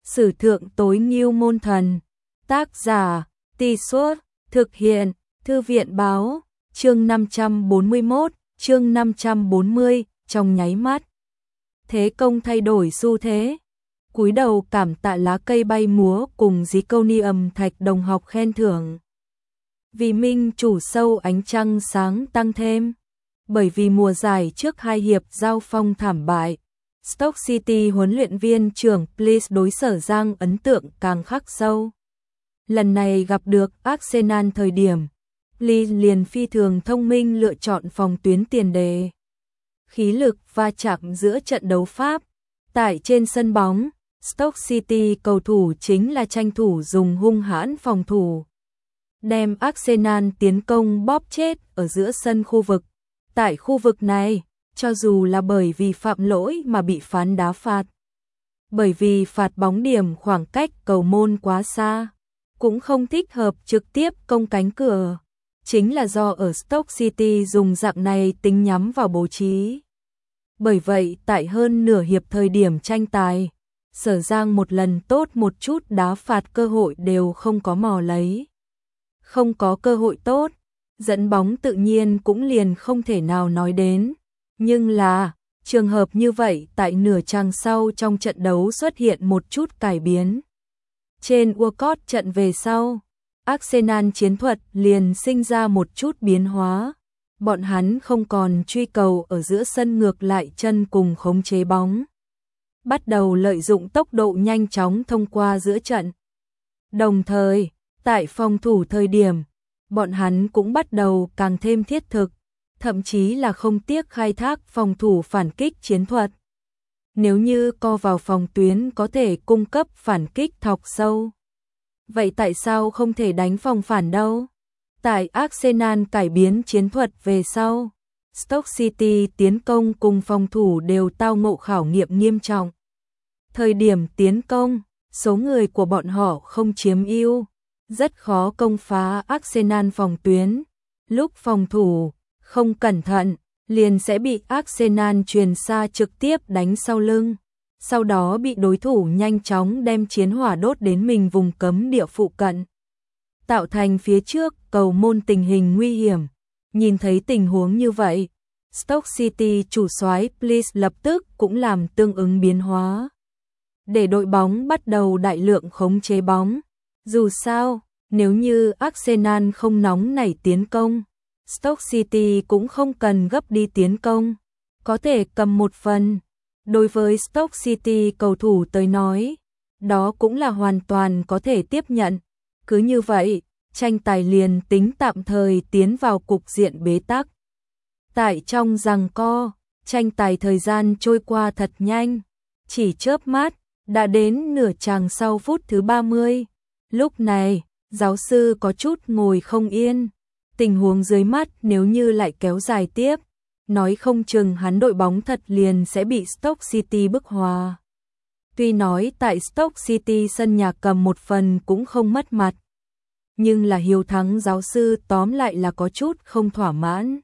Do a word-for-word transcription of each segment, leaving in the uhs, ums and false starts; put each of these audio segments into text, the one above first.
Sử thượng tối ngưu môn thần. Tác giả, Tì Suốt, thực hiện, Thư viện báo, chương năm trăm bốn mươi mốt, chương năm trăm bốn mươi, trong nháy mắt. Thế công thay đổi xu thế. Cúi đầu cảm tạ lá cây bay múa cùng zirconium thạch đồng học khen thưởng. Vì minh chủ sâu ánh trăng sáng tăng thêm. Bởi vì mùa giải trước hai hiệp giao phong thảm bại, Stoke City huấn luyện viên trưởng Please đối Sở Giang ấn tượng càng khắc sâu. Lần này gặp được Arsenal thời điểm, Please liền phi thường thông minh lựa chọn phòng tuyến tiền đề. Khí lực va chạm giữa trận đấu Pháp. Tại trên sân bóng, Stoke City cầu thủ chính là tranh thủ dùng hung hãn phòng thủ, đem Arsenal tiến công bóp chết ở giữa sân khu vực. Tại khu vực này, cho dù là bởi vì phạm lỗi mà bị phán đá phạt, bởi vì phạt bóng điểm khoảng cách cầu môn quá xa, cũng không thích hợp trực tiếp công cánh cửa, chính là do ở Stoke City dùng dạng này tính nhắm vào bố trí. Bởi vậy tại hơn nửa hiệp thời điểm tranh tài, Sở Giang một lần tốt một chút đá phạt cơ hội đều không có mò lấy. Không có cơ hội tốt, dẫn bóng tự nhiên cũng liền không thể nào nói đến. Nhưng là, trường hợp như vậy tại nửa trang sau trong trận đấu xuất hiện một chút cải biến. Trên Walcott trận về sau, Arsenal chiến thuật liền sinh ra một chút biến hóa. Bọn hắn không còn truy cầu ở giữa sân ngược lại chân cùng khống chế bóng. Bắt đầu lợi dụng tốc độ nhanh chóng thông qua giữa trận. Đồng thời, tại phòng thủ thời điểm, bọn hắn cũng bắt đầu càng thêm thiết thực, thậm chí là không tiếc khai thác phòng thủ phản kích chiến thuật. Nếu như co vào phòng tuyến có thể cung cấp phản kích thọc sâu, vậy tại sao không thể đánh phòng phản đâu? Tại Arsenal cải biến chiến thuật về sau, Stoke City tiến công cùng phòng thủ đều tao ngộ khảo nghiệm nghiêm trọng. Thời điểm tiến công, số người của bọn họ không chiếm ưu, rất khó công phá Arsenal phòng tuyến. Lúc phòng thủ, không cẩn thận, liền sẽ bị Arsenal truyền xa trực tiếp đánh sau lưng, sau đó bị đối thủ nhanh chóng đem chiến hỏa đốt đến mình vùng cấm địa phụ cận, tạo thành phía trước cầu môn tình hình nguy hiểm. Nhìn thấy tình huống như vậy, Stoke City chủ soái Please lập tức cũng làm tương ứng biến hóa, để đội bóng bắt đầu đại lượng khống chế bóng. Dù sao, nếu như Arsenal không nóng nảy tiến công, Stoke City cũng không cần gấp đi tiến công, có thể cầm một phần. Đối với Stoke City cầu thủ tới nói, đó cũng là hoàn toàn có thể tiếp nhận. Cứ như vậy, tranh tài liền tính tạm thời tiến vào cục diện bế tắc. Tại trong giằng co, tranh tài thời gian trôi qua thật nhanh, chỉ chớp mắt, đã đến nửa chàng sau phút thứ ba mươi. Lúc này, giáo sư có chút ngồi không yên. Tình huống dưới mắt nếu như lại kéo dài tiếp, nói không chừng hắn đội bóng thật liền sẽ bị Stoke City bức hòa. Tuy nói tại Stoke City sân nhà cầm một phần cũng không mất mặt, nhưng là hiếu thắng giáo sư tóm lại là có chút không thỏa mãn.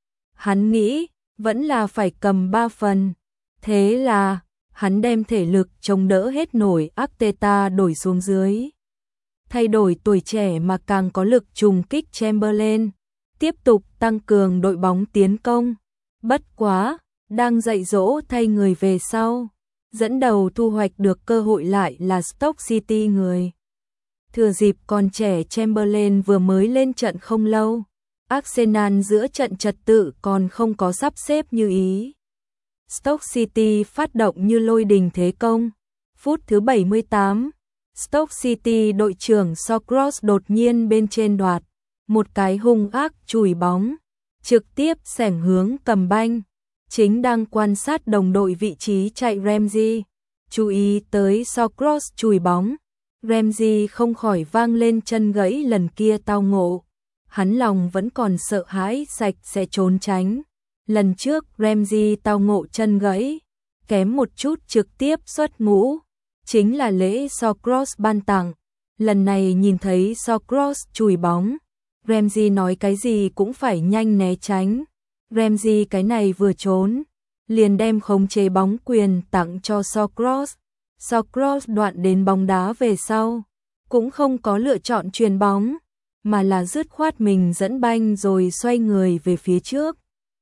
Hắn nghĩ, vẫn là phải cầm ba phần. Thế là, hắn đem thể lực chống đỡ hết nổi Arteta đổi xuống dưới. Thay đổi tuổi trẻ mà càng có lực trùng kích Chamberlain, tiếp tục tăng cường đội bóng tiến công. Bất quá, đang dạy dỗ thay người về sau, dẫn đầu thu hoạch được cơ hội lại là Stoke City người. Thừa dịp còn trẻ Chamberlain vừa mới lên trận không lâu, Arsenal giữa trận trật tự còn không có sắp xếp như ý. Stoke City phát động như lôi đình thế công. Phút thứ bảy mươi tám, Stoke City đội trưởng Shawcross đột nhiên bên trên đoạt một cái hung ác chùi bóng, trực tiếp xẻng hướng cầm banh. Chính đang quan sát đồng đội vị trí chạy Ramsey, chú ý tới Shawcross chùi bóng, Ramsey không khỏi vang lên chân gãy lần kia tao ngộ. Hắn lòng vẫn còn sợ hãi sạch sẽ trốn tránh. Lần trước Ramsey tao ngộ chân gãy, kém một chút trực tiếp xuất ngũ, chính là lễ Shawcross ban tặng. Lần này nhìn thấy Shawcross chùi bóng, Ramsey nói cái gì cũng phải nhanh né tránh. Ramsey cái này vừa trốn, liền đem khống chế bóng quyền tặng cho Shawcross. Socrates đoạn đến bóng đá về sau, cũng không có lựa chọn chuyền bóng, mà là dứt khoát mình dẫn banh rồi xoay người về phía trước.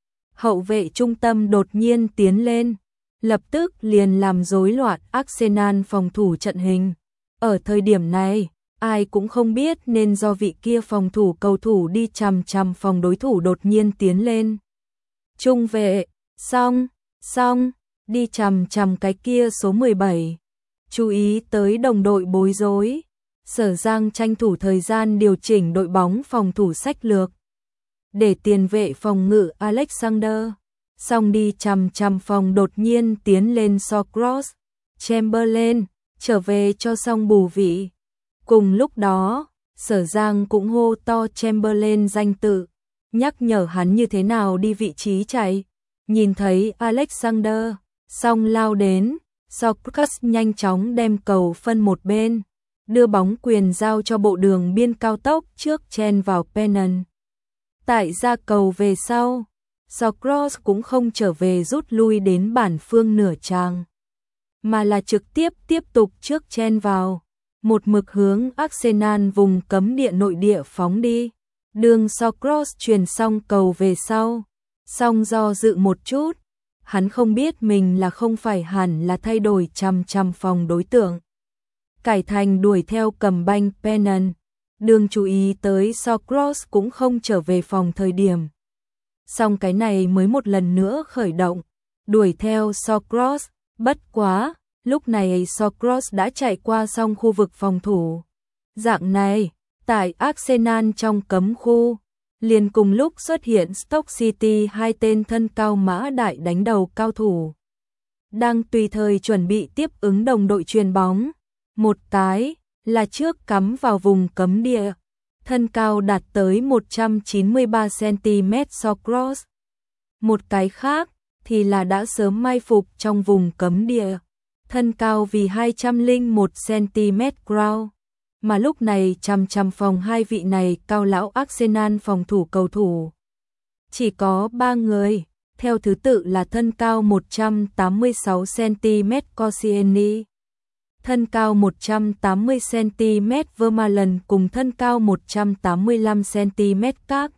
Hậu vệ trung tâm đột nhiên tiến lên, lập tức liền làm rối loạn Arsenal phòng thủ trận hình. Ở thời điểm này, ai cũng không biết nên do vị kia phòng thủ cầu thủ đi chằm chằm phòng đối thủ đột nhiên tiến lên. Trung vệ, xong, xong, đi chằm chằm cái kia số mười bảy. Chú ý tới đồng đội bối rối. Sở Giang tranh thủ thời gian điều chỉnh đội bóng phòng thủ sách lược. Để tiền vệ phòng ngự Alexander, xong đi chằm chằm phòng đột nhiên tiến lên Socrates. Chamberlain, trở về cho xong bù vị. Cùng lúc đó, Sở Giang cũng hô to Chamberlain danh tự, nhắc nhở hắn như thế nào đi vị trí chạy. Nhìn thấy Alexander, xong lao đến, Socrates nhanh chóng đem cầu phân một bên, đưa bóng quyền giao cho bộ đường biên cao tốc trước chen vào Pennant. Tại ra cầu về sau, Socrates cũng không trở về rút lui đến bản phương nửa tràng, mà là trực tiếp tiếp tục trước chen vào, một mực hướng Arsenal vùng cấm địa nội địa phóng đi. Đường Socrates truyền xong cầu về sau, xong do dự một chút, hắn không biết mình là không phải hẳn là thay đổi chằm chằm phòng đối tượng. Cải thành đuổi theo cầm banh Pennant, đường chú ý tới Socrates cũng không trở về phòng thời điểm. Xong cái này mới một lần nữa khởi động, đuổi theo Socrates, bất quá, lúc này Socrates đã chạy qua xong khu vực phòng thủ. Dạng này, tại Arsenal trong cấm khu, liền cùng lúc xuất hiện Stoke City hai tên thân cao mã đại đánh đầu cao thủ. Đang tùy thời chuẩn bị tiếp ứng đồng đội chuyền bóng. Một cái là trước cắm vào vùng cấm địa, thân cao đạt tới một trăm chín mươi ba xăng-ti-mét Socrates. Một cái khác thì là đã sớm mai phục trong vùng cấm địa, thân cao vì hai trăm lẻ một xăng-ti-mét Ground. Mà lúc này chằm chằm phòng hai vị này cao lão Arsenal phòng thủ cầu thủ. Chỉ có ba người, theo thứ tự là thân cao một trăm tám mươi sáu xăng-ti-mét Koscielny, thân cao một trăm tám mươi xăng-ti-mét Vermaelen cùng thân cao một trăm tám mươi lăm xăng-ti-mét Clark.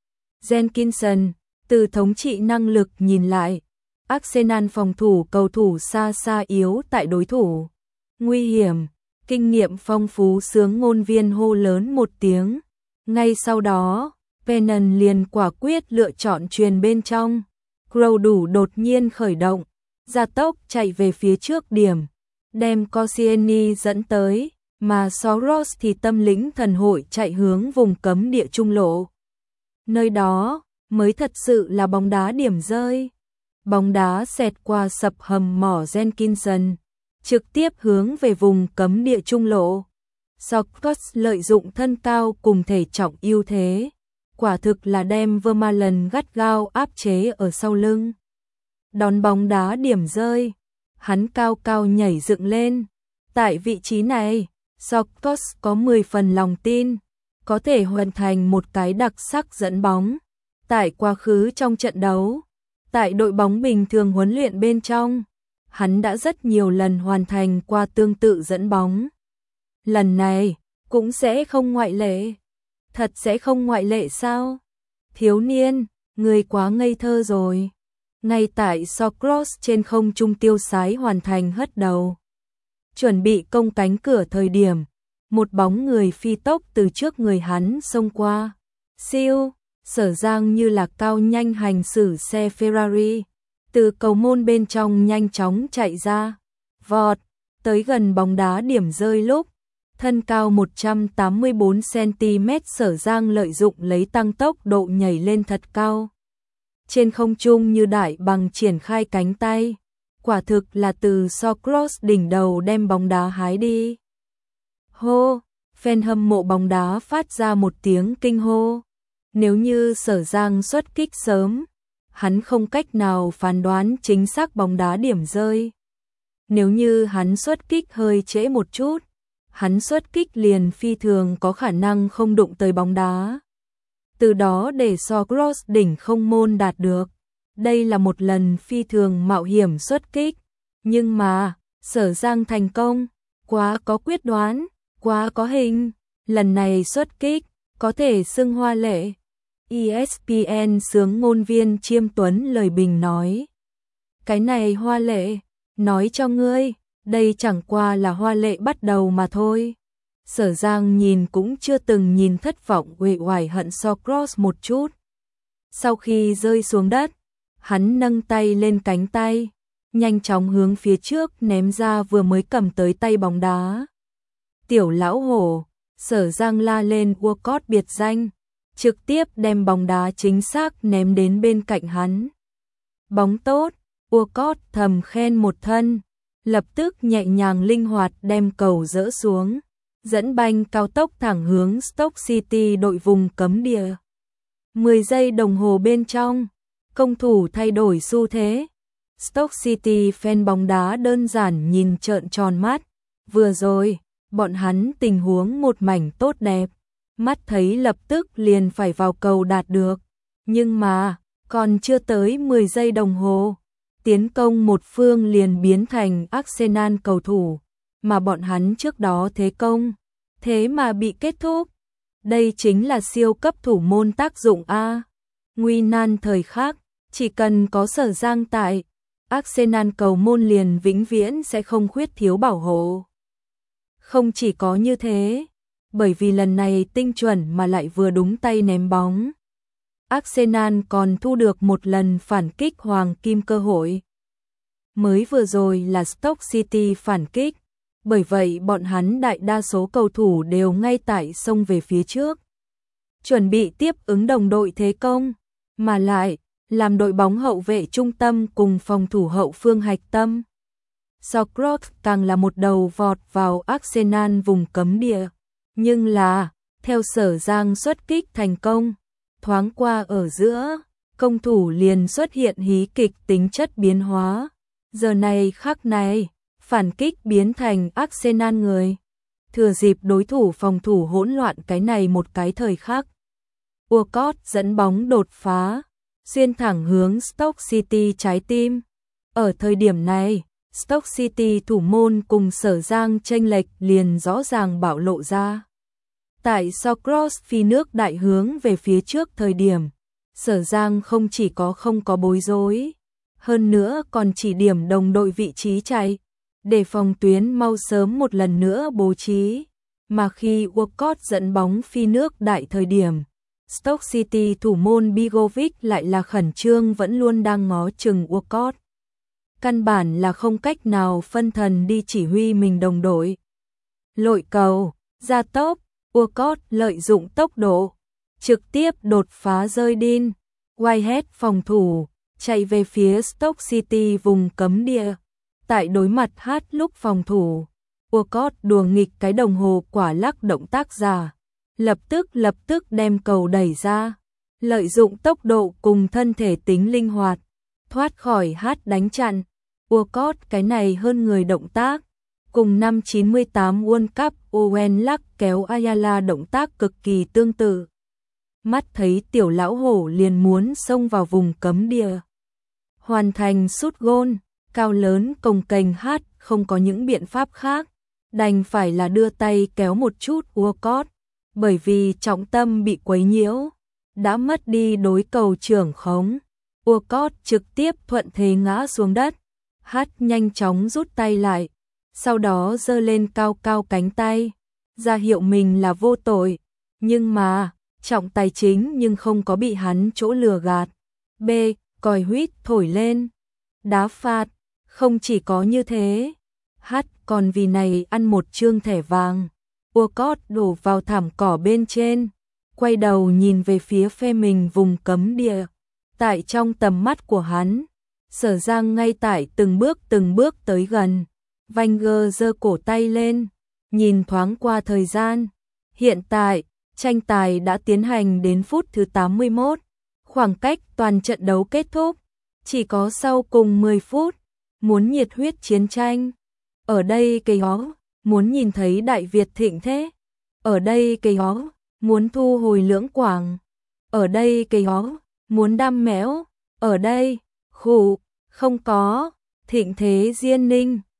Jenkinson, từ thống trị năng lực nhìn lại, Arsenal phòng thủ cầu thủ xa xa yếu tại đối thủ. Nguy hiểm, kinh nghiệm phong phú sướng ngôn viên hô lớn một tiếng. Ngay sau đó, Pennant liền quả quyết lựa chọn chuyền bên trong. Crow đủ đột nhiên khởi động, gia tốc chạy về phía trước điểm, đem Koscielny dẫn tới, mà Socrates thì tâm lĩnh thần hội chạy hướng vùng cấm địa trung lộ. Nơi đó mới thật sự là bóng đá điểm rơi. Bóng đá xẹt qua sập hầm mỏ Jenkinson, trực tiếp hướng về vùng cấm địa trung lộ. Socrates lợi dụng thân cao cùng thể trọng ưu thế, quả thực là đem Vermaelen gắt gao áp chế ở sau lưng. Đón bóng đá điểm rơi, hắn cao cao nhảy dựng lên. Tại vị trí này, Socrates có mười phần lòng tin, có thể hoàn thành một cái đặc sắc dẫn bóng. Tại quá khứ trong trận đấu, tại đội bóng bình thường huấn luyện bên trong, hắn đã rất nhiều lần hoàn thành qua tương tự dẫn bóng. Lần này, cũng sẽ không ngoại lệ. Thật sẽ không ngoại lệ sao? Thiếu niên, người quá ngây thơ rồi. Ngay tại Socrates trên không trung tiêu sái hoàn thành hất đầu, chuẩn bị công cánh cửa thời điểm, một bóng người phi tốc từ trước người hắn xông qua. Siêu, Sở Giang như là cao nhanh hành xử xe Ferrari, từ cầu môn bên trong nhanh chóng chạy ra, vọt, tới gần bóng đá điểm rơi lúc, thân cao một trăm tám mươi bốn xăng-ti-mét Sở Giang lợi dụng lấy tăng tốc độ nhảy lên thật cao. Trên không trung như đại bằng triển khai cánh tay, quả thực là từ Socrates đỉnh đầu đem bóng đá hái đi. Hô, fan hâm mộ bóng đá phát ra một tiếng kinh hô. Nếu như Sở Giang xuất kích sớm, hắn không cách nào phán đoán chính xác bóng đá điểm rơi. Nếu như hắn xuất kích hơi trễ một chút, hắn xuất kích liền phi thường có khả năng không đụng tới bóng đá. Từ đó để Socrates đỉnh không môn đạt được. Đây là một lần phi thường mạo hiểm xuất kích, nhưng mà Sở Giang thành công, quá có quyết đoán, quá có hình, lần này xuất kích, có thể xưng hoa lệ. e ét pê en sướng ngôn viên Chiêm Tuấn lời bình nói. Cái này hoa lệ, nói cho ngươi, đây chẳng qua là hoa lệ bắt đầu mà thôi. Sở Giang nhìn cũng chưa từng nhìn thất vọng uể oải hận Socrates một chút. Sau khi rơi xuống đất, hắn nâng tay lên cánh tay, nhanh chóng hướng phía trước ném ra vừa mới cầm tới tay bóng đá. Tiểu lão hổ, Sở Giang la lên Walcott biệt danh, trực tiếp đem bóng đá chính xác ném đến bên cạnh hắn. Bóng tốt, Walcott thầm khen một thân, lập tức nhẹ nhàng linh hoạt đem cầu dỡ xuống, dẫn banh cao tốc thẳng hướng Stoke City đội vùng cấm địa. mười giây đồng hồ bên trong, công thủ thay đổi xu thế. Stoke City fan bóng đá đơn giản nhìn trợn tròn mắt, vừa rồi, bọn hắn tình huống một mảnh tốt đẹp, mắt thấy lập tức liền phải vào cầu đạt được, nhưng mà, còn chưa tới mười giây đồng hồ, tiến công một phương liền biến thành Arsenal cầu thủ, mà bọn hắn trước đó thế công, thế mà bị kết thúc. Đây chính là siêu cấp thủ môn tác dụng A. Nguy nan thời khắc, chỉ cần có Sở Giang tại, Arsenal cầu môn liền vĩnh viễn sẽ không khuyết thiếu bảo hộ. Không chỉ có như thế, bởi vì lần này tinh chuẩn mà lại vừa đúng tay ném bóng, Arsenal còn thu được một lần phản kích hoàng kim cơ hội. Mới vừa rồi là Stoke City phản kích, bởi vậy bọn hắn đại đa số cầu thủ đều ngay tại xông về phía trước, chuẩn bị tiếp ứng đồng đội thế công, mà lại làm đội bóng hậu vệ trung tâm cùng phòng thủ hậu phương hạch tâm. Socrates càng là một đầu vọt vào Arsenal vùng cấm địa, nhưng là, theo Sở Giang xuất kích thành công, thoáng qua ở giữa, công thủ liền xuất hiện hí kịch tính chất biến hóa. Giờ này khắc này, phản kích biến thành Arsenal người. Thừa dịp đối thủ phòng thủ hỗn loạn cái này một cái thời khắc, Walcott dẫn bóng đột phá, xuyên thẳng hướng Stoke City trái tim. Ở thời điểm này, Stoke City thủ môn cùng Sở Giang chênh lệch liền rõ ràng bạo lộ ra. Tại Socrates phi nước đại hướng về phía trước thời điểm, Sở Giang không chỉ có không có bối rối, hơn nữa còn chỉ điểm đồng đội vị trí chạy, để phòng tuyến mau sớm một lần nữa bố trí. Mà khi Walcott dẫn bóng phi nước đại thời điểm, Stoke City thủ môn Begovic lại là khẩn trương vẫn luôn đang ngó chừng Walcott. Căn bản là không cách nào phân thần đi chỉ huy mình đồng đội. Lội cầu, ra tốc, Walcott lợi dụng tốc độ, trực tiếp đột phá rơi đin. Whitehead phòng thủ, chạy về phía Stoke City vùng cấm địa. Tại đối mặt hát lúc phòng thủ, Walcott đùa nghịch cái đồng hồ quả lắc động tác giả. Lập tức lập tức đem cầu đẩy ra. Lợi dụng tốc độ cùng thân thể tính linh hoạt, thoát khỏi hát đánh chặn. Walcott cái này hơn người động tác, cùng năm chín mươi tám World Cup Owen lắc kéo Ayala động tác cực kỳ tương tự. Mắt thấy tiểu lão hổ liền muốn xông vào vùng cấm địa. Hoàn thành sút gôn, cao lớn cồng kềnh hát không có những biện pháp khác, đành phải là đưa tay kéo một chút Walcott, bởi vì trọng tâm bị quấy nhiễu, đã mất đi đối cầu trưởng khống. Walcott trực tiếp thuận thế ngã xuống đất. Hát nhanh chóng rút tay lại, sau đó giơ lên cao cao cánh tay, ra hiệu mình là vô tội, nhưng mà, trọng tài chính nhưng không có bị hắn chỗ lừa gạt. B. Còi huýt thổi lên, đá phạt, không chỉ có như thế, Hát còn vì này ăn một trương thẻ vàng. Walcott đổ vào thảm cỏ bên trên, quay đầu nhìn về phía phe mình vùng cấm địa, tại trong tầm mắt của hắn. Sở Giang ngay tại từng bước từng bước tới gần. Wenger giơ cổ tay lên, nhìn thoáng qua thời gian. Hiện tại, tranh tài đã tiến hành đến phút thứ tám mươi mốt. Khoảng cách toàn trận đấu kết thúc, chỉ có sau cùng mười phút. Muốn nhiệt huyết chiến tranh. Ở đây cây hó, muốn nhìn thấy Đại Việt thịnh thế. Ở đây cây hó, muốn thu hồi Lưỡng Quảng. Ở đây cây hó, muốn đam mẽo. Ở đây, khủ. Không có, thịnh thế Diên Ninh,